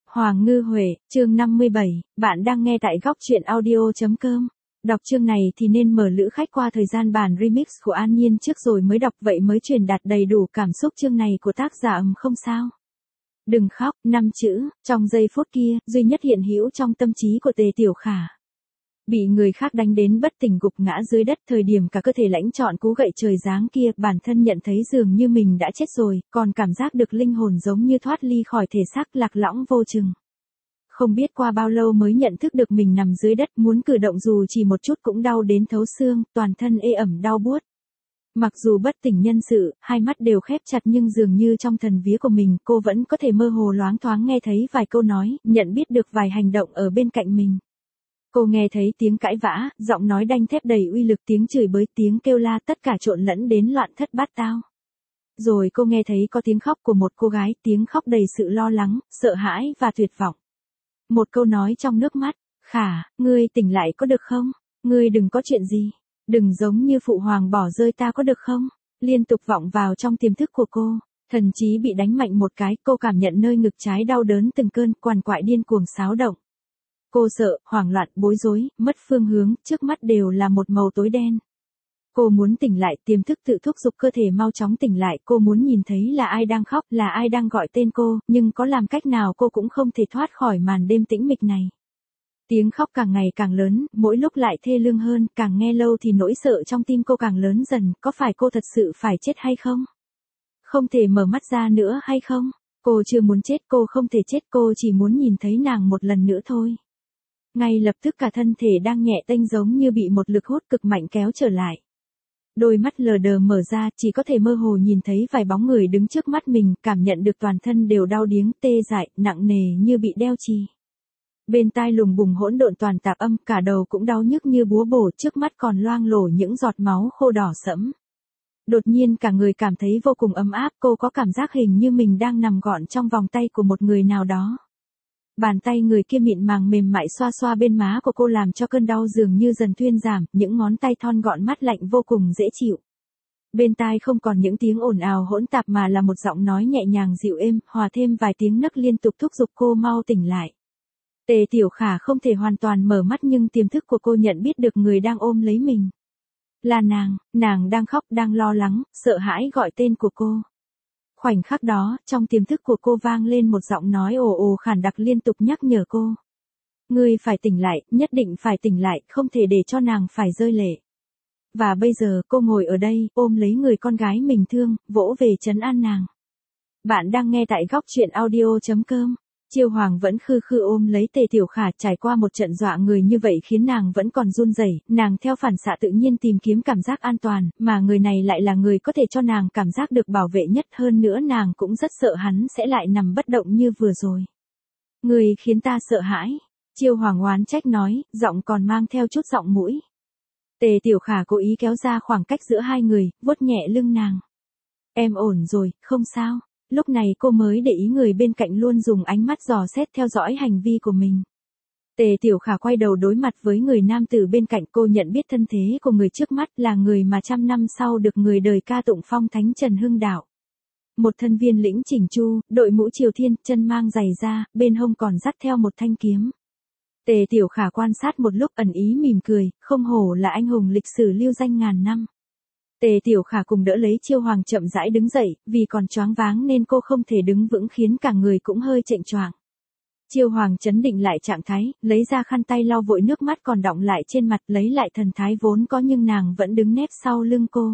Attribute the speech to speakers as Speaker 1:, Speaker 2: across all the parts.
Speaker 1: Hoàng Ngư Huệ, chương 57, bạn đang nghe tại góc truyện audio.com. Đọc chương này thì nên mở lữ khách qua thời gian bản remix của An Nhiên trước rồi mới đọc, vậy mới truyền đạt đầy đủ cảm xúc chương này của tác giả không sao. Đừng khóc, 5 chữ, trong giây phút kia, duy nhất hiện hữu trong tâm trí của Tề Tiểu Khả. Bị người khác đánh đến bất tỉnh gục ngã dưới đất, thời điểm cả cơ thể lãnh trọn cú gậy trời giáng kia, bản thân nhận thấy dường như mình đã chết rồi, còn cảm giác được linh hồn giống như thoát ly khỏi thể xác, lạc lõng vô chừng. Không biết qua bao lâu mới nhận thức được mình nằm dưới đất, muốn cử động dù chỉ một chút cũng đau đến thấu xương, toàn thân ê ẩm đau buốt. Mặc dù bất tỉnh nhân sự, hai mắt đều khép chặt nhưng dường như trong thần vía của mình, cô vẫn có thể mơ hồ loáng thoáng nghe thấy vài câu nói, nhận biết được vài hành động ở bên cạnh mình. Cô nghe thấy tiếng cãi vã, giọng nói đanh thép đầy uy lực, tiếng chửi bới, tiếng kêu la, tất cả trộn lẫn đến loạn thất bát tao. Rồi cô nghe thấy có tiếng khóc của một cô gái, tiếng khóc đầy sự lo lắng, sợ hãi và tuyệt vọng. Một câu nói trong nước mắt, Khả, ngươi tỉnh lại có được không? Ngươi đừng có chuyện gì. Đừng giống như phụ hoàng bỏ rơi ta có được không? Liên tục vọng vào trong tiềm thức của cô. Thần trí bị đánh mạnh một cái, cô cảm nhận nơi ngực trái đau đớn từng cơn, quằn quại điên cuồng xáo động. Cô sợ, hoảng loạn, bối rối, mất phương hướng, trước mắt đều là một màu tối đen. Cô muốn tỉnh lại, tiềm thức tự thúc giục cơ thể mau chóng tỉnh lại, cô muốn nhìn thấy là ai đang khóc, là ai đang gọi tên cô, nhưng có làm cách nào cô cũng không thể thoát khỏi màn đêm tĩnh mịch này. Tiếng khóc càng ngày càng lớn, mỗi lúc lại thê lương hơn, càng nghe lâu thì nỗi sợ trong tim cô càng lớn dần, có phải cô thật sự phải chết hay không? Không thể mở mắt ra nữa hay không? Cô chưa muốn chết, cô không thể chết, cô chỉ muốn nhìn thấy nàng một lần nữa thôi. Ngay lập tức cả thân thể đang nhẹ tênh giống như bị một lực hút cực mạnh kéo trở lại. Đôi mắt lờ đờ mở ra, chỉ có thể mơ hồ nhìn thấy vài bóng người đứng trước mắt mình, cảm nhận được toàn thân đều đau điếng, tê dại, nặng nề như bị đeo chì. Bên tai lùng bùng hỗn độn toàn tạp âm, cả đầu cũng đau nhức như búa bổ, trước mắt còn loang lổ những giọt máu khô đỏ sẫm. Đột nhiên cả người cảm thấy vô cùng ấm áp, cô có cảm giác hình như mình đang nằm gọn trong vòng tay của một người nào đó. Bàn tay người kia mịn màng mềm mại xoa xoa bên má của cô làm cho cơn đau dường như dần thuyên giảm, những ngón tay thon gọn mát lạnh vô cùng dễ chịu. Bên tai không còn những tiếng ồn ào hỗn tạp mà là một giọng nói nhẹ nhàng dịu êm, hòa thêm vài tiếng nấc liên tục thúc giục cô mau tỉnh lại. Tề Tiểu Khả không thể hoàn toàn mở mắt nhưng tiềm thức của cô nhận biết được người đang ôm lấy mình. Là nàng đang khóc, đang lo lắng, sợ hãi gọi tên của cô. Khoảnh khắc đó, trong tiềm thức của cô vang lên một giọng nói ồ ồ khàn đặc liên tục nhắc nhở cô. Ngươi phải tỉnh lại, nhất định phải tỉnh lại, không thể để cho nàng phải rơi lệ. Và bây giờ cô ngồi ở đây, ôm lấy người con gái mình thương, vỗ về trấn an nàng. Bạn đang nghe tại góc truyện audio.com. Chiêu Hoàng vẫn khư khư ôm lấy Tề Tiểu Khả, trải qua một trận dọa người như vậy khiến nàng vẫn còn run rẩy, nàng theo phản xạ tự nhiên tìm kiếm cảm giác an toàn, mà người này lại là người có thể cho nàng cảm giác được bảo vệ nhất, hơn nữa nàng cũng rất sợ hắn sẽ lại nằm bất động như vừa rồi. Người khiến ta sợ hãi, Chiêu Hoàng oán trách nói, giọng còn mang theo chút giọng mũi. Tề Tiểu Khả cố ý kéo ra khoảng cách giữa hai người, vuốt nhẹ lưng nàng. Em ổn rồi, không sao. Lúc này cô mới để ý người bên cạnh luôn dùng ánh mắt dò xét theo dõi hành vi của mình. Tề Tiểu Khả quay đầu đối mặt với người nam tử bên cạnh, cô nhận biết thân thế của người trước mắt là người mà trăm năm sau được người đời ca tụng phong thánh Trần Hưng Đạo. Một thân viên lĩnh chỉnh chu, đội mũ triều thiên, chân mang giày da, bên hông còn dắt theo một thanh kiếm. Tề Tiểu Khả quan sát một lúc ẩn ý mỉm cười, không hổ là anh hùng lịch sử lưu danh ngàn năm. Tề Tiểu Khả cùng đỡ lấy Chiêu Hoàng chậm rãi đứng dậy, vì còn choáng váng nên cô không thể đứng vững khiến cả người cũng hơi chệch choạng. Chiêu Hoàng trấn định lại trạng thái, lấy ra khăn tay lau vội nước mắt còn đọng lại trên mặt, lấy lại thần thái vốn có nhưng nàng vẫn đứng nép sau lưng cô.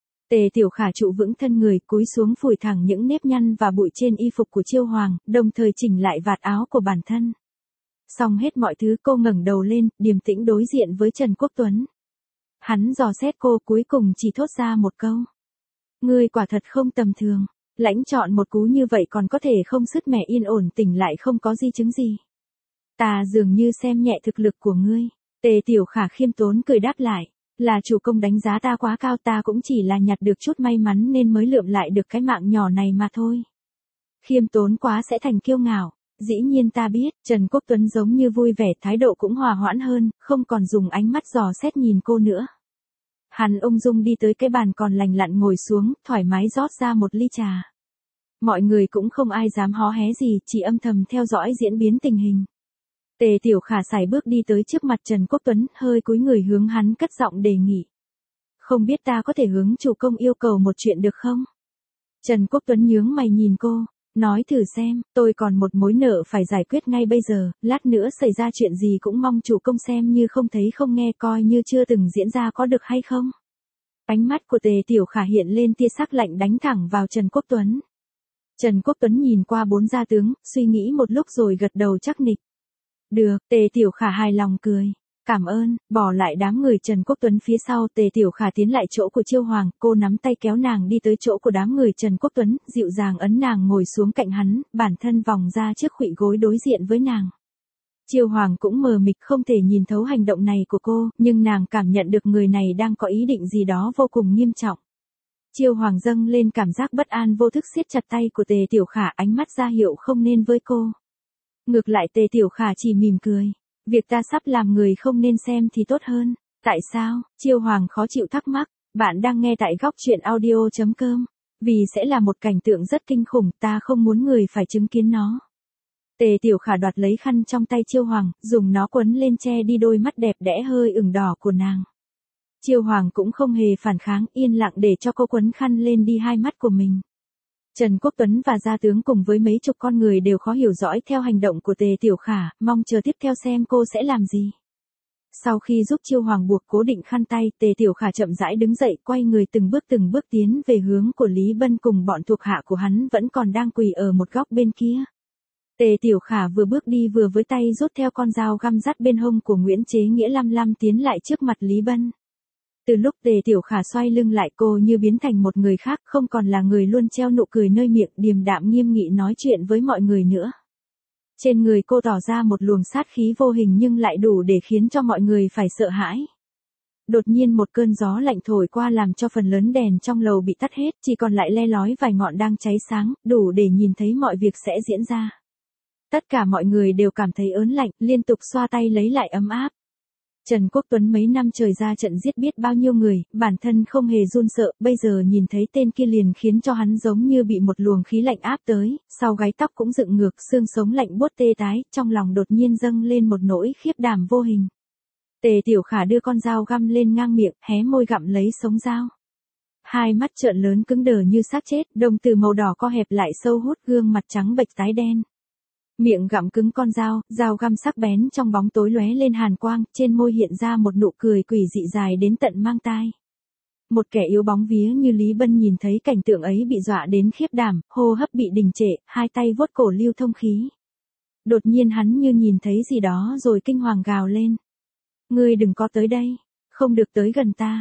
Speaker 1: Tề Tiểu Khả trụ vững thân người, cúi xuống phủi thẳng những nếp nhăn và bụi trên y phục của Chiêu Hoàng, đồng thời chỉnh lại vạt áo của bản thân. Xong hết mọi thứ, cô ngẩng đầu lên, điềm tĩnh đối diện với Trần Quốc Tuấn. Hắn dò xét cô, cuối cùng chỉ thốt ra một câu. Ngươi quả thật không tầm thường, lãnh chọn một cú như vậy còn có thể không sứt mẻ yên ổn tỉnh lại không có di chứng gì. Ta dường như xem nhẹ thực lực của ngươi. Tề Tiểu Khả khiêm tốn cười đáp lại. Là chủ công đánh giá ta quá cao, ta cũng chỉ là nhặt được chút may mắn nên mới lượm lại được cái mạng nhỏ này mà thôi. Khiêm tốn quá sẽ thành kiêu ngạo. Dĩ nhiên ta biết, Trần Quốc Tuấn giống như vui vẻ, thái độ cũng hòa hoãn hơn, không còn dùng ánh mắt dò xét nhìn cô nữa. Hắn ung dung đi tới cái bàn còn lành lặn ngồi xuống, thoải mái rót ra một ly trà. Mọi người cũng không ai dám hó hé gì, chỉ âm thầm theo dõi diễn biến tình hình. Tề Tiểu Khả sải bước đi tới trước mặt Trần Quốc Tuấn, hơi cúi người hướng hắn cất giọng đề nghị. Không biết ta có thể hướng chủ công yêu cầu một chuyện được không? Trần Quốc Tuấn nhướng mày nhìn cô, nói thử xem, tôi còn một mối nợ phải giải quyết ngay bây giờ, lát nữa xảy ra chuyện gì cũng mong chủ công xem như không thấy không nghe, coi như chưa từng diễn ra, có được hay không? Ánh mắt của Tề Tiểu Khả hiện lên tia sắc lạnh đánh thẳng vào Trần Quốc Tuấn. Trần Quốc Tuấn nhìn qua bốn gia tướng, suy nghĩ một lúc rồi gật đầu chắc nịch. Được, Tề Tiểu Khả hài lòng cười. Cảm ơn, bỏ lại đám người Trần Quốc Tuấn phía sau, Tề Tiểu Khả tiến lại chỗ của Chiêu Hoàng, cô nắm tay kéo nàng đi tới chỗ của đám người Trần Quốc Tuấn, dịu dàng ấn nàng ngồi xuống cạnh hắn, bản thân vòng ra trước khuỵu gối đối diện với nàng. Chiêu Hoàng cũng mờ mịt không thể nhìn thấu hành động này của cô, nhưng nàng cảm nhận được người này đang có ý định gì đó vô cùng nghiêm trọng. Chiêu Hoàng dâng lên cảm giác bất an, vô thức siết chặt tay của Tề Tiểu Khả, ánh mắt ra hiệu không nên với cô. Ngược lại Tề Tiểu Khả chỉ mỉm cười. Việc ta sắp làm người không nên xem thì tốt hơn. Tại sao? Chiêu Hoàng khó chịu thắc mắc. Bạn đang nghe tại góc truyện audio.com. Vì sẽ là một cảnh tượng rất kinh khủng, ta không muốn người phải chứng kiến nó. Tề Tiểu Khả đoạt lấy khăn trong tay Chiêu Hoàng, dùng nó quấn lên che đi đôi mắt đẹp đẽ hơi ửng đỏ của nàng. Chiêu Hoàng cũng không hề phản kháng, yên lặng để cho cô quấn khăn lên đi hai mắt của mình. Trần Quốc Tuấn và gia tướng cùng với mấy chục con người đều khó hiểu dõi theo hành động của Tề Tiểu Khả, mong chờ tiếp theo xem cô sẽ làm gì. Sau khi giúp Chiêu Hoàng buộc cố định khăn tay, Tề Tiểu Khả chậm rãi đứng dậy, quay người từng bước tiến về hướng của Lý Bân cùng bọn thuộc hạ của hắn vẫn còn đang quỳ ở một góc bên kia. Tề Tiểu Khả vừa bước đi vừa với tay rút theo con dao găm dắt bên hông của Nguyễn Chế Nghĩa lăm tiến lại trước mặt Lý Bân. Từ lúc Tề Tiểu Khả xoay lưng lại, cô như biến thành một người khác, không còn là người luôn treo nụ cười nơi miệng, điềm đạm nghiêm nghị nói chuyện với mọi người nữa. Trên người cô tỏ ra một luồng sát khí vô hình nhưng lại đủ để khiến cho mọi người phải sợ hãi. Đột nhiên một cơn gió lạnh thổi qua làm cho phần lớn đèn trong lầu bị tắt hết, chỉ còn lại le lói vài ngọn đang cháy sáng, đủ để nhìn thấy mọi việc sẽ diễn ra. Tất cả mọi người đều cảm thấy ớn lạnh, liên tục xoa tay lấy lại ấm áp. Trần Quốc Tuấn mấy năm trời ra trận giết biết bao nhiêu người, bản thân không hề run sợ, bây giờ nhìn thấy tên kia liền khiến cho hắn giống như bị một luồng khí lạnh áp tới, sau gáy tóc cũng dựng ngược, xương sống lạnh buốt tê tái, trong lòng đột nhiên dâng lên một nỗi khiếp đảm vô hình. Tề Tiểu Khả đưa con dao găm lên ngang miệng, hé môi gặm lấy sống dao. Hai mắt trợn lớn cứng đờ như xác chết, đồng tử màu đỏ co hẹp lại sâu hút, gương mặt trắng bệch tái đen. Miệng gặm cứng con dao găm sắc bén trong bóng tối lóe lên hàn quang, trên môi hiện ra một nụ cười quỷ dị dài đến tận mang tai. Một kẻ yếu bóng vía như Lý Bân nhìn thấy cảnh tượng ấy bị dọa đến khiếp đảm, hô hấp bị đình trệ, hai tay vuốt cổ lưu thông khí. Đột nhiên hắn như nhìn thấy gì đó rồi kinh hoàng gào lên. Ngươi đừng có tới đây, không được tới gần ta.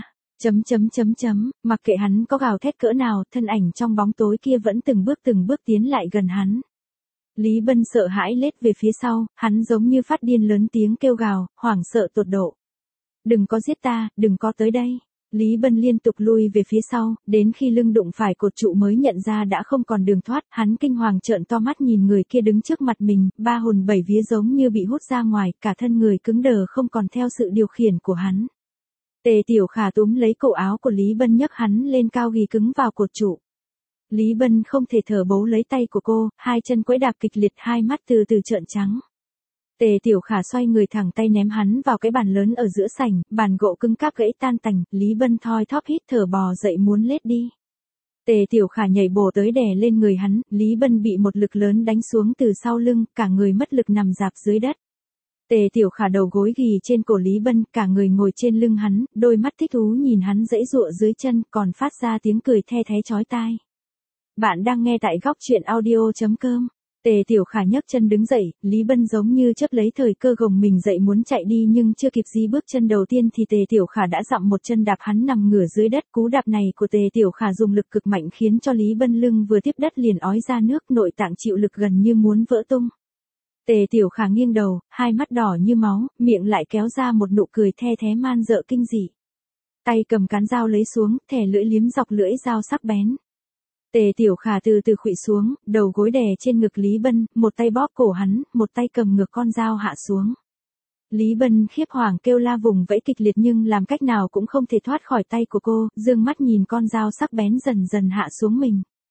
Speaker 1: Mặc kệ hắn có gào thét cỡ nào, thân ảnh trong bóng tối kia vẫn từng bước tiến lại gần hắn. Lý Bân sợ hãi lết về phía sau, hắn giống như phát điên lớn tiếng kêu gào, hoảng sợ tột độ. Đừng có giết ta, đừng có tới đây. Lý Bân liên tục lui về phía sau, đến khi lưng đụng phải cột trụ mới nhận ra đã không còn đường thoát, hắn kinh hoàng trợn to mắt nhìn người kia đứng trước mặt mình, ba hồn bảy vía giống như bị hút ra ngoài, cả thân người cứng đờ không còn theo sự điều khiển của hắn. Tề Tiểu Khả túm lấy cổ áo của Lý Bân nhấc hắn lên cao ghi cứng vào cột trụ. Lý Bân không thể thở, bấu lấy tay của cô, hai chân quẫy đạp kịch liệt, hai mắt từ từ trợn trắng. Tề Tiểu Khả xoay người thẳng tay ném hắn vào cái bàn lớn ở giữa sảnh, bàn gỗ cứng cáp gãy tan tành, Lý Bân thoi thóp hít thở bò dậy muốn lết đi. Tề Tiểu Khả nhảy bổ tới đè lên người hắn, Lý Bân bị một lực lớn đánh xuống từ sau lưng, cả người mất lực nằm rạp dưới đất. Tề Tiểu Khả đầu gối ghì trên cổ Lý Bân, cả người ngồi trên lưng hắn, đôi mắt thích thú nhìn hắn giãy giụa dưới chân, còn phát ra tiếng cười the thé chói tai. Bạn đang nghe tại góc truyện audio.com. Tề Tiểu Khả nhấc chân đứng dậy, Lý Bân giống như chớp lấy thời cơ gồng mình dậy muốn chạy đi nhưng chưa kịp di bước chân đầu tiên thì Tề Tiểu Khả đã dặm một chân đạp hắn nằm ngửa dưới đất. Cú đạp này của Tề Tiểu Khả dùng lực cực mạnh khiến cho Lý Bân lưng vừa tiếp đất liền ói ra nước, nội tạng chịu lực gần như muốn vỡ tung. Tề Tiểu Khả nghiêng đầu, hai mắt đỏ như máu, miệng lại kéo ra một nụ cười the thé man dợ kinh dị. Tay cầm cán dao lấy xuống, thè lưỡi liếm dọc lưỡi dao sắc bén. Tề Tiểu Khả từ từ khuỵu xuống, đầu gối đè trên ngực Lý Bân, một tay bóp cổ hắn, một tay cầm ngược con dao hạ xuống. Lý Bân khiếp hoàng kêu la vùng vẫy kịch liệt nhưng làm cách nào cũng không thể thoát khỏi tay của cô, dương mắt nhìn con dao sắc bén dần dần hạ xuống mình.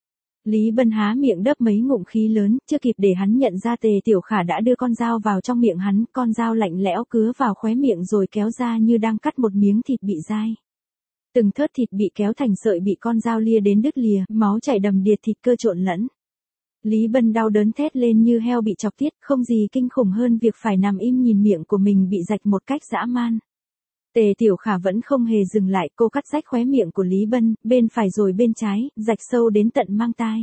Speaker 1: Lý Bân há miệng đớp mấy ngụm khí lớn, chưa kịp để hắn nhận ra Tề Tiểu Khả đã đưa con dao vào trong miệng hắn, con dao lạnh lẽo cứa vào khóe miệng rồi kéo ra như đang cắt một miếng thịt bị dai. Từng thớt thịt bị kéo thành sợi bị con dao lia đến đứt lìa, máu chảy đầm đìa, thịt cơ trộn lẫn. Lý Bân đau đớn thét lên như heo bị chọc tiết, không gì kinh khủng hơn việc phải nằm im nhìn miệng của mình bị rạch một cách dã man. Tề Tiểu Khả vẫn không hề dừng lại, cô cắt rách khóe miệng của Lý Bân, bên phải rồi bên trái, rạch sâu đến tận mang tai.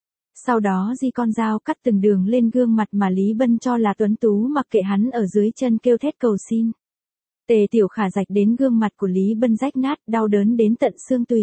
Speaker 1: Sau đó di con dao cắt từng đường lên gương mặt mà Lý Bân cho là tuấn tú, mặc kệ hắn ở dưới chân kêu thét cầu xin. Tề Tiểu Khả rạch đến gương mặt của Lý Bân rách nát, đau đớn đến tận xương tủy.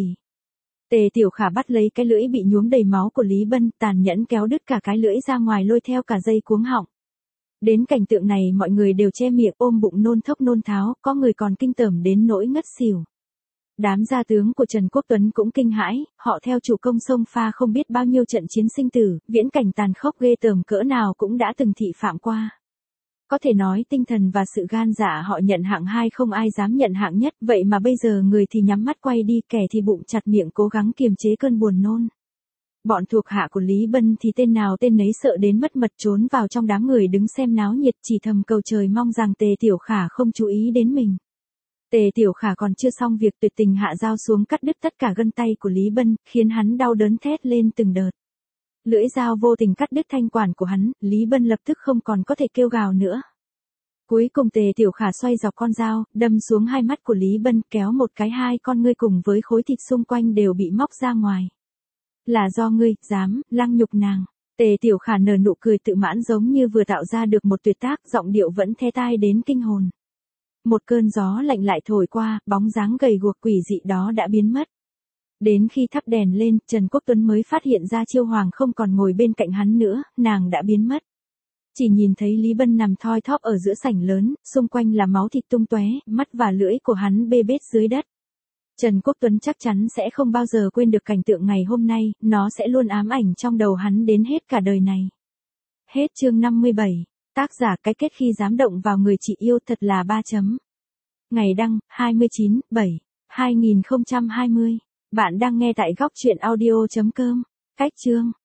Speaker 1: Tề Tiểu Khả bắt lấy cái lưỡi bị nhuốm đầy máu của Lý Bân, tàn nhẫn kéo đứt cả cái lưỡi ra ngoài, lôi theo cả dây cuống họng. Đến cảnh tượng này mọi người đều che miệng ôm bụng nôn thốc nôn tháo, có người còn kinh tởm đến nỗi ngất xỉu. Đám gia tướng của Trần Quốc Tuấn cũng kinh hãi, họ theo chủ công xông pha không biết bao nhiêu trận chiến sinh tử, viễn cảnh tàn khốc ghê tởm cỡ nào cũng đã từng thị phạm qua. Có thể nói tinh thần và sự gan dạ họ nhận hạng 2 không ai dám nhận hạng nhất, vậy mà bây giờ người thì nhắm mắt quay đi, kẻ thì bụng chặt miệng cố gắng kiềm chế cơn buồn nôn. Bọn thuộc hạ của Lý Bân thì tên nào tên nấy sợ đến mất mật trốn vào trong đám người đứng xem náo nhiệt, chỉ thầm cầu trời mong rằng Tề Tiểu Khả không chú ý đến mình. Tề Tiểu Khả còn chưa xong việc tuyệt tình hạ dao xuống cắt đứt tất cả gân tay của Lý Bân, khiến hắn đau đớn thét lên từng đợt. Lưỡi dao vô tình cắt đứt thanh quản của hắn, Lý Bân lập tức không còn có thể kêu gào nữa. Cuối cùng Tề Tiểu Khả xoay dọc con dao, đâm xuống hai mắt của Lý Bân, kéo một cái hai con ngươi cùng với khối thịt xung quanh đều bị móc ra ngoài. Là do ngươi, dám, lăng nhục nàng. Tề Tiểu Khả nở nụ cười tự mãn giống như vừa tạo ra được một tuyệt tác, giọng điệu vẫn the tai đến kinh hồn. Một cơn gió lạnh lại thổi qua, bóng dáng gầy guộc quỷ dị đó đã biến mất. Đến khi thắp đèn lên, Trần Quốc Tuấn mới phát hiện ra Chiêu Hoàng không còn ngồi bên cạnh hắn nữa, nàng đã biến mất. Chỉ nhìn thấy Lý Bân nằm thoi thóp ở giữa sảnh lớn, xung quanh là máu thịt tung tóe, mắt và lưỡi của hắn bê bết dưới đất. Trần Quốc Tuấn chắc chắn sẽ không bao giờ quên được cảnh tượng ngày hôm nay, nó sẽ luôn ám ảnh trong đầu hắn đến hết cả đời này. Hết chương 57. Tác giả cái kết khi dám động vào người chị yêu thật là 3 chấm. Ngày đăng, 29/7/2020. Bạn đang nghe tại góc truyện audio.com. Cách chương